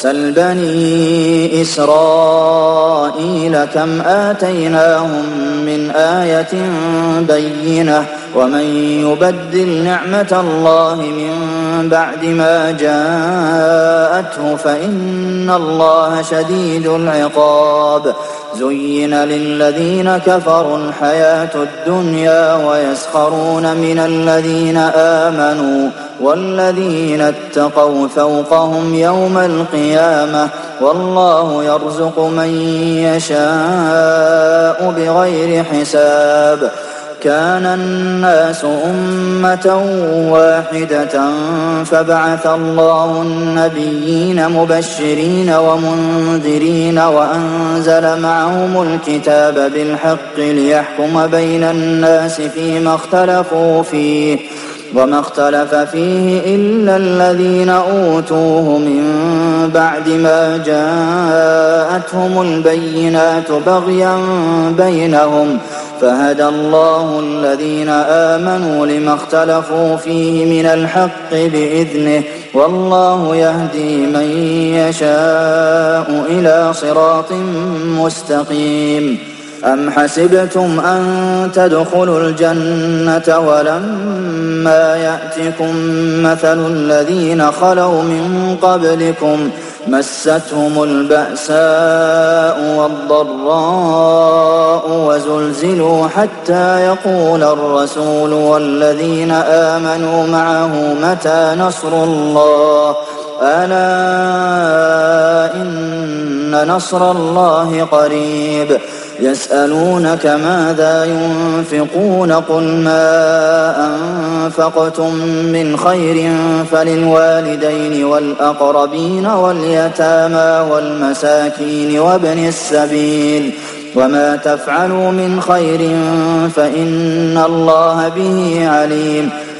سل بني إسرائيل كم آتيناهم من آية بينة ومن يبدل نعمة الله من بعد ما جاءته فإن الله شديد العقاب زين للذين كفروا الحياة الدنيا ويسخرون من الذين آمنوا والذين اتقوا فوقهم يوم القيامة والله يرزق من يشاء بغير حساب كان الناس أمة واحدة فبعث الله النبيين مبشرين ومنذرين وأنزل معهم الكتاب بالحق ليحكم بين الناس فيما اختلفوا فيه وما اختلف فيه إلا الذين أوتوه من بعد ما جاءتهم البينات بغيا بينهم فهدى الله الذين آمنوا لما اختلفوا فيه من الحق بإذنه والله يهدي من يشاء إلى صراط مستقيم أم حسبتم أن تدخلوا الجنة ولما يأتكم مثل الذين خلوا من قبلكم مستهم البأساء والضراء وزلزلوا حتى يقول الرسول والذين آمنوا معه متى نصر الله ألا إن نصر الله قريب يسألونك ماذا ينفقون قل ما أنفقتم من خير فللوالدين والأقربين واليتامى والمساكين وابن السبيل وما تفعلوا من خير فإن الله به عليم